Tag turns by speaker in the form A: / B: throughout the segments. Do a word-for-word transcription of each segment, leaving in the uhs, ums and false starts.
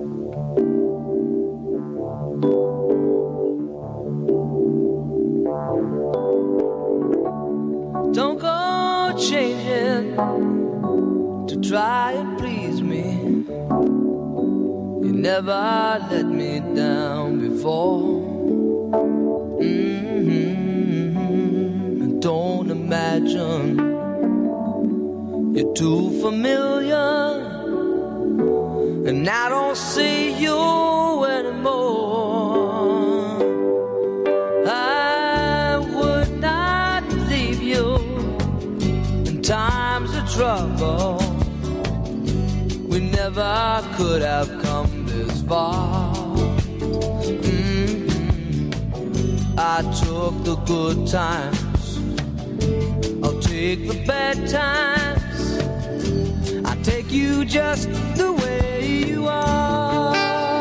A: Don't go changing to try and please me. You never let me down before. Mm-hmm. Don't imagine you're too familiar, and I don't see you anymore. I would not leave you in times of trouble. We never could have come this far. Mm-hmm. I took the good times, I'll take the bad times. I take you just the way you are.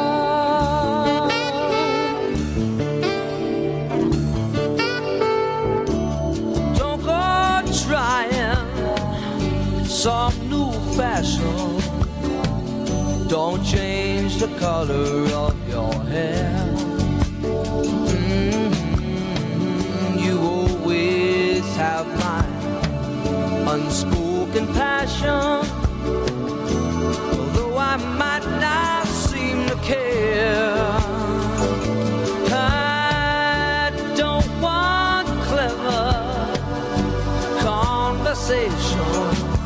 A: Don't go trying some new fashion. Don't change the color of your hair. Mm-hmm. You always have my unspoken passion. Although I might not seem to care, I don't want clever conversation.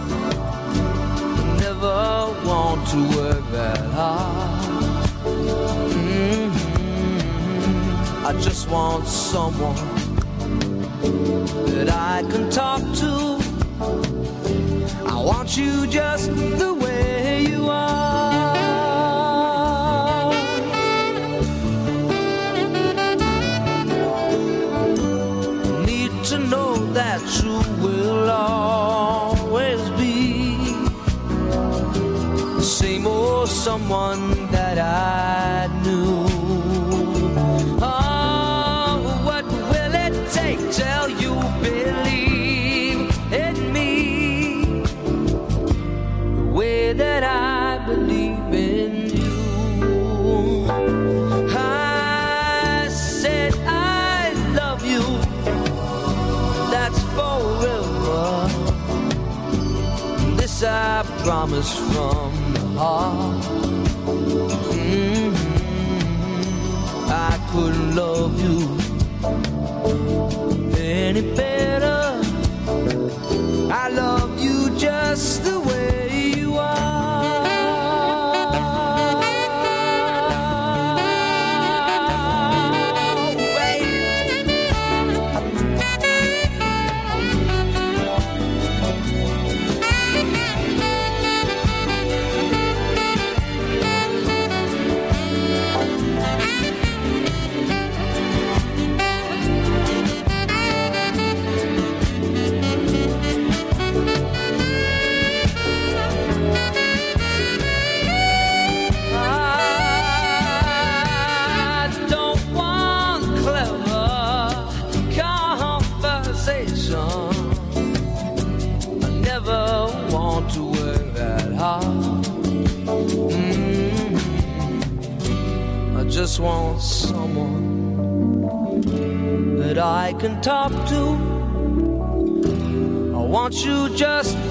A: Never want to work that hard. Mm-hmm. I just want someone that I can talk to. I want you just the way you are. Need to know that you will always be the same old someone that I knew. Oh, what will it take till you believe in me the way that I believe in you? I said I love you, that's forever. This I promise from the heart. Mm-hmm. I couldn't love you any better. I love you just the way you are. Just want someone that I can talk to. I want you just